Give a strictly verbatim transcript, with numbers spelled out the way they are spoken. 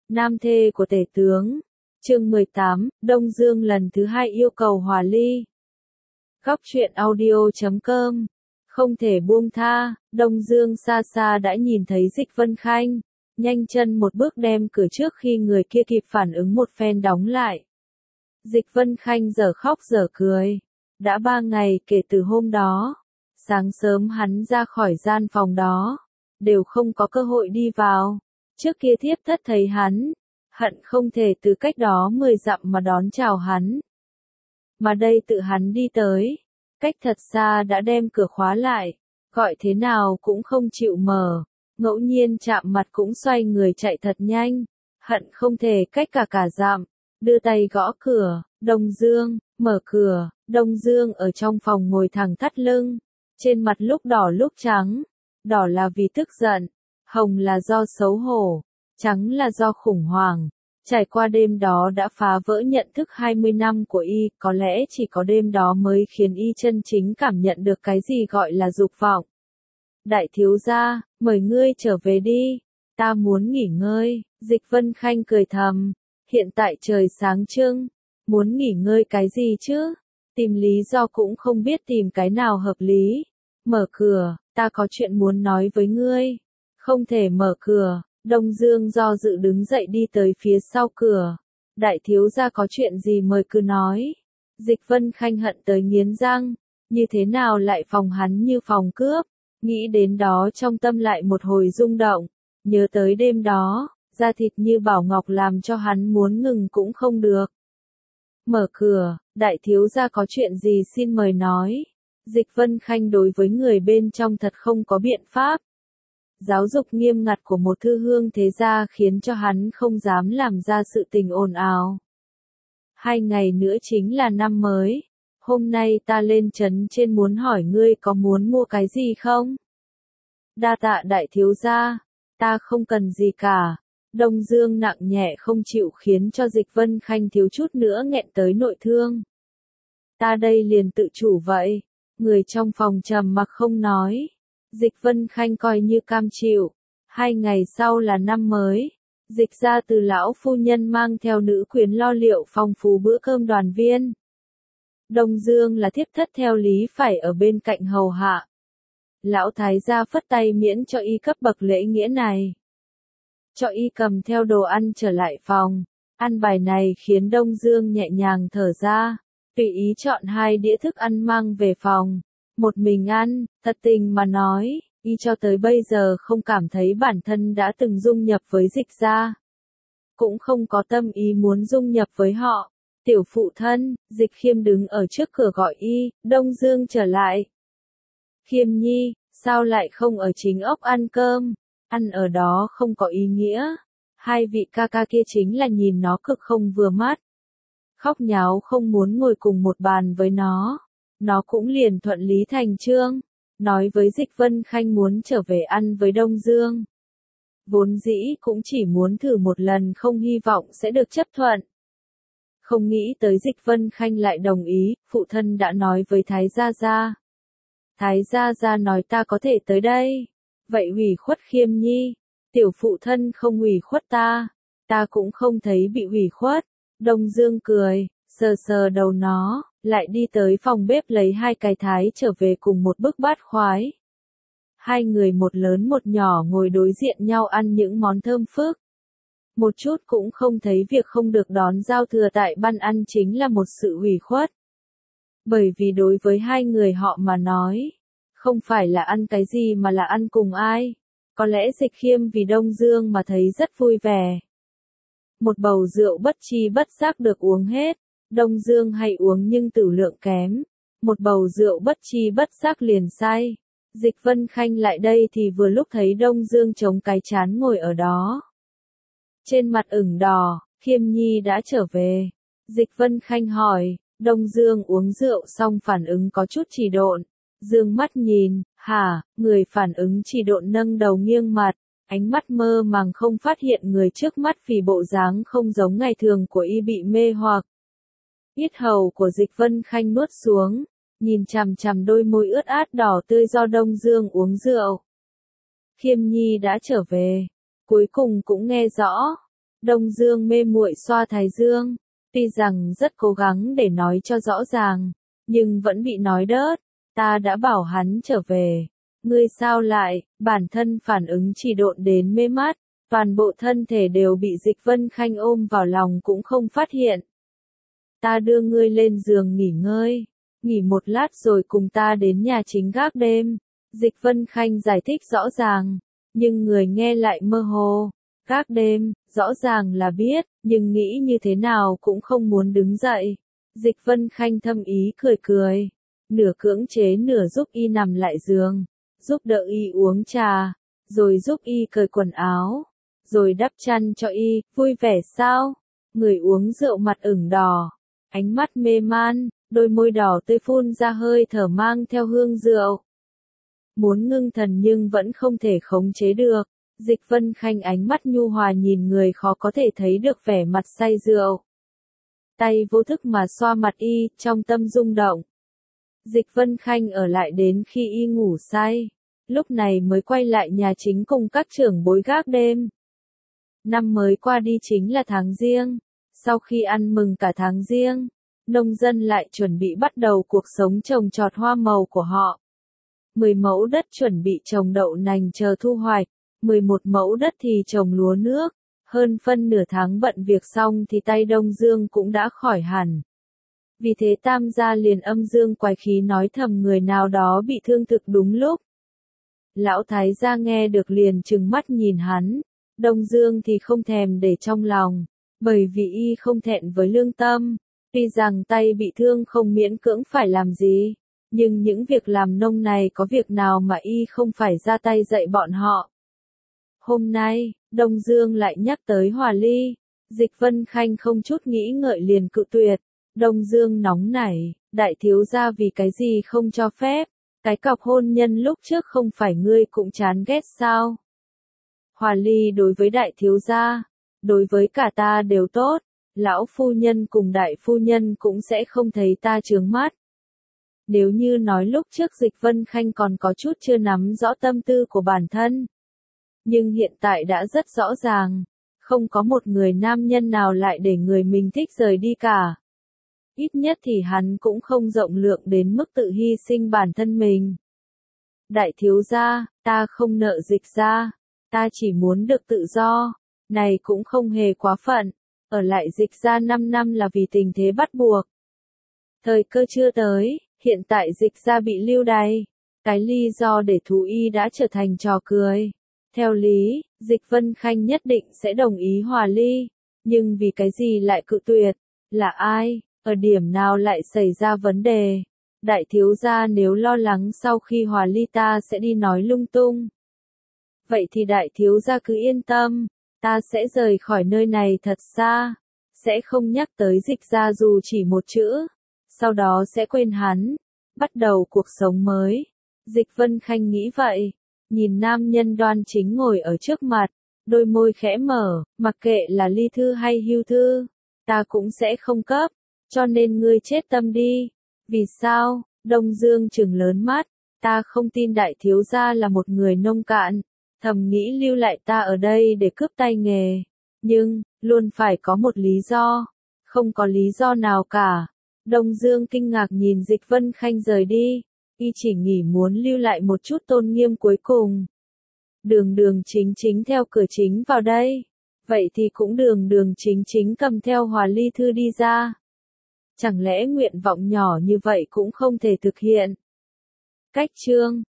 Nam thê của tể tướng. Chương mười tám, Đông Dương lần thứ hai yêu cầu hòa ly. Góc truyện audio chấm com. Không thể buông tha, Đông Dương xa xa đã nhìn thấy Dịch Vân Khanh, nhanh chân một bước đem cửa trước khi người kia kịp phản ứng một phen đóng lại. Dịch Vân Khanh dở khóc dở cười. Đã ba ngày kể từ hôm đó, sáng sớm hắn ra khỏi gian phòng đó, đều không có cơ hội đi vào. Trước kia thiếp thất thấy hắn, hận không thể từ cách đó mười dặm mà đón chào hắn. Mà đây tự hắn đi tới, cách thật xa đã đem cửa khóa lại, gọi thế nào cũng không chịu mở, ngẫu nhiên chạm mặt cũng xoay người chạy thật nhanh, hận không thể cách cả cả dặm, đưa tay gõ cửa, Đông Dương, mở cửa. Đông Dương ở trong phòng ngồi thẳng thắt lưng, trên mặt lúc đỏ lúc trắng, đỏ là vì tức giận, hồng là do xấu hổ, trắng là do khủng hoảng. Trải qua đêm đó đã phá vỡ nhận thức hai mươi năm của y, có lẽ chỉ có đêm đó mới khiến y chân chính cảm nhận được cái gì gọi là dục vọng. Đại thiếu gia, mời ngươi trở về đi, ta muốn nghỉ ngơi. Dịch Vân Khanh cười thầm, hiện tại trời sáng trưng, muốn nghỉ ngơi cái gì chứ? Tìm lý do cũng không biết tìm cái nào hợp lý. Mở cửa, ta có chuyện muốn nói với ngươi. Không thể mở cửa. Đông Dương do dự đứng dậy đi tới phía sau cửa. Đại thiếu gia có chuyện gì mời cứ nói. Dịch Vân Khanh hận tới nghiến răng, như thế nào lại phòng hắn như phòng cướp. Nghĩ đến đó trong tâm lại một hồi rung động, nhớ tới đêm đó, da thịt như bảo ngọc làm cho hắn muốn ngừng cũng không được. Mở cửa, đại thiếu gia có chuyện gì xin mời nói. Dịch Vân Khanh đối với người bên trong thật không có biện pháp. Giáo dục nghiêm ngặt của một thư hương thế gia khiến cho hắn không dám làm ra sự tình ồn ào. Hai ngày nữa chính là năm mới. Hôm nay ta lên trấn trên muốn hỏi ngươi có muốn mua cái gì không? Đa tạ đại thiếu gia, ta không cần gì cả. Đông Dương nặng nhẹ không chịu khiến cho Dịch Vân Khanh thiếu chút nữa nghẹn tới nội thương. Ta đây liền tự chủ vậy. Người trong phòng trầm mặc không nói. Dịch Vân Khanh coi như cam chịu. Hai ngày sau là năm mới. Dịch ra từ lão phu nhân mang theo nữ quyến lo liệu phong phú bữa cơm đoàn viên. Đông Dương là thiếp thất theo lý phải ở bên cạnh hầu hạ. Lão thái gia phất tay miễn cho y cấp bậc lễ nghĩa này. Cho y cầm theo đồ ăn trở lại phòng. Ăn bài này khiến Đông Dương nhẹ nhàng thở ra. Tùy ý chọn hai đĩa thức ăn mang về phòng. Một mình ăn, thật tình mà nói, y cho tới bây giờ không cảm thấy bản thân đã từng dung nhập với Dịch gia. Cũng không có tâm ý muốn dung nhập với họ. Tiểu phụ thân, Dịch Khiêm đứng ở trước cửa gọi y, Đông Dương trở lại. Khiêm nhi, sao lại không ở chính ốc ăn cơm? Ăn ở đó không có ý nghĩa. Hai vị ca ca kia chính là nhìn nó cực không vừa mắt. Khóc nháo không muốn ngồi cùng một bàn với nó. Nó cũng liền thuận lý thành chương, nói với Dịch Vân Khanh muốn trở về ăn với Đông Dương. Vốn dĩ cũng chỉ muốn thử một lần không hy vọng sẽ được chấp thuận. Không nghĩ tới Dịch Vân Khanh lại đồng ý, phụ thân đã nói với Thái Gia Gia. Thái Gia Gia nói ta có thể tới đây. Vậy ủy khuất Khiêm nhi, tiểu phụ thân không ủy khuất ta, ta cũng không thấy bị ủy khuất. Đông Dương cười, sờ sờ đầu nó. Lại đi tới phòng bếp lấy hai cái thái trở về cùng một bức bát khoái. Hai người một lớn một nhỏ ngồi đối diện nhau ăn những món thơm phức. Một chút cũng không thấy việc không được đón giao thừa tại ban ăn chính là một sự ủy khuất. Bởi vì đối với hai người họ mà nói, không phải là ăn cái gì mà là ăn cùng ai. Có lẽ Dịch Khiêm vì Đông Dương mà thấy rất vui vẻ. Một bầu rượu bất chi bất giác được uống hết. Đông Dương hay uống nhưng tử lượng kém. Một bầu rượu bất chi bất giác liền say. Dịch Vân Khanh lại đây thì vừa lúc thấy Đông Dương chống cái chán ngồi ở đó. Trên mặt ửng đỏ, Khiêm nhi đã trở về. Dịch Vân Khanh hỏi, Đông Dương uống rượu xong phản ứng có chút trì độn. Dương mắt nhìn, hả, người phản ứng trì độn nâng đầu nghiêng mặt. Ánh mắt mơ màng không phát hiện người trước mắt vì bộ dáng không giống ngày thường của y bị mê hoặc. Yết hầu của Dịch Vân Khanh nuốt xuống, nhìn chằm chằm đôi môi ướt át đỏ tươi do Đông Dương uống rượu. Khiêm nhi đã trở về, cuối cùng cũng nghe rõ. Đông Dương mê muội xoa thái dương, tuy rằng rất cố gắng để nói cho rõ ràng, nhưng vẫn bị nói đớt, ta đã bảo hắn trở về. Ngươi sao lại, bản thân phản ứng chỉ độn đến mê mắt, toàn bộ thân thể đều bị Dịch Vân Khanh ôm vào lòng cũng không phát hiện. Ta đưa ngươi lên giường nghỉ ngơi, nghỉ một lát rồi cùng ta đến nhà chính gác đêm. Dịch Vân Khanh giải thích rõ ràng, nhưng người nghe lại mơ hồ. Gác đêm, rõ ràng là biết, nhưng nghĩ như thế nào cũng không muốn đứng dậy. Dịch Vân Khanh thâm ý cười cười, nửa cưỡng chế nửa giúp y nằm lại giường, giúp đỡ y uống trà, rồi giúp y cởi quần áo, rồi đắp chăn cho y, vui vẻ sao? Người uống rượu mặt ửng đỏ, ánh mắt mê man, đôi môi đỏ tươi phun ra hơi thở mang theo hương rượu. Muốn ngưng thần nhưng vẫn không thể khống chế được. Dịch Vân Khanh ánh mắt nhu hòa nhìn người khó có thể thấy được vẻ mặt say rượu. Tay vô thức mà xoa mặt y, trong tâm rung động. Dịch Vân Khanh ở lại đến khi y ngủ say, lúc này mới quay lại nhà chính cùng các trưởng bối gác đêm. Năm mới qua đi chính là tháng Giêng, sau khi ăn mừng cả tháng Giêng, nông dân lại chuẩn bị bắt đầu cuộc sống trồng trọt hoa màu của họ. mười mẫu đất chuẩn bị trồng đậu nành chờ thu hoạch, mười một mẫu đất thì trồng lúa nước, hơn phân nửa tháng bận việc xong thì tay Đông Dương cũng đã khỏi hẳn. Vì thế Tam gia liền âm dương quái khí nói thầm người nào đó bị thương thực đúng lúc. Lão thái gia nghe được liền trừng mắt nhìn hắn, Đông Dương thì không thèm để trong lòng, bởi vì y không thẹn với lương tâm, tuy rằng tay bị thương không miễn cưỡng phải làm gì, nhưng những việc làm nông này có việc nào mà y không phải ra tay dạy bọn họ. Hôm nay, Đông Dương lại nhắc tới Hòa Ly, Dịch Vân Khanh không chút nghĩ ngợi liền cự tuyệt. Đông Dương nóng nảy, đại thiếu gia vì cái gì không cho phép, cái cọc hôn nhân lúc trước không phải ngươi cũng chán ghét sao? Hòa Ly đối với đại thiếu gia, đối với cả ta đều tốt, lão phu nhân cùng đại phu nhân cũng sẽ không thấy ta chướng mắt. Nếu như nói lúc trước Dịch Vân Khanh còn có chút chưa nắm rõ tâm tư của bản thân, nhưng hiện tại đã rất rõ ràng, không có một người nam nhân nào lại để người mình thích rời đi cả. Ít nhất thì hắn cũng không rộng lượng đến mức tự hy sinh bản thân mình. Đại thiếu gia, ta không nợ Dịch gia, ta chỉ muốn được tự do, này cũng không hề quá phận, ở lại Dịch gia năm năm là vì tình thế bắt buộc. Thời cơ chưa tới, hiện tại Dịch gia bị lưu đày, cái lý do để thú y đã trở thành trò cười. Theo lý, Dịch Vân Khanh nhất định sẽ đồng ý hòa ly, nhưng vì cái gì lại cự tuyệt, là ai, ở điểm nào lại xảy ra vấn đề. Đại thiếu gia nếu lo lắng sau khi hòa ly ta sẽ đi nói lung tung. Vậy thì đại thiếu gia cứ yên tâm, ta sẽ rời khỏi nơi này thật xa, sẽ không nhắc tới Dịch gia dù chỉ một chữ, sau đó sẽ quên hắn, bắt đầu cuộc sống mới. Dịch Vân Khanh nghĩ vậy. Nhìn nam nhân đoan chính ngồi ở trước mặt, đôi môi khẽ mở, mặc kệ là ly thư hay hưu thư, ta cũng sẽ không cấp, cho nên ngươi chết tâm đi. Vì sao? Đông Dương trừng lớn mắt, ta không tin đại thiếu gia là một người nông cạn, thầm nghĩ lưu lại ta ở đây để cướp tay nghề, nhưng, luôn phải có một lý do, không có lý do nào cả. Đông Dương kinh ngạc nhìn Dịch Vân Khanh rời đi. Y chỉ nghĩ muốn lưu lại một chút tôn nghiêm cuối cùng. Đường đường chính chính theo cửa chính vào đây. Vậy thì cũng đường đường chính chính cầm theo hòa ly thư đi ra. Chẳng lẽ nguyện vọng nhỏ như vậy cũng không thể thực hiện? Cách chương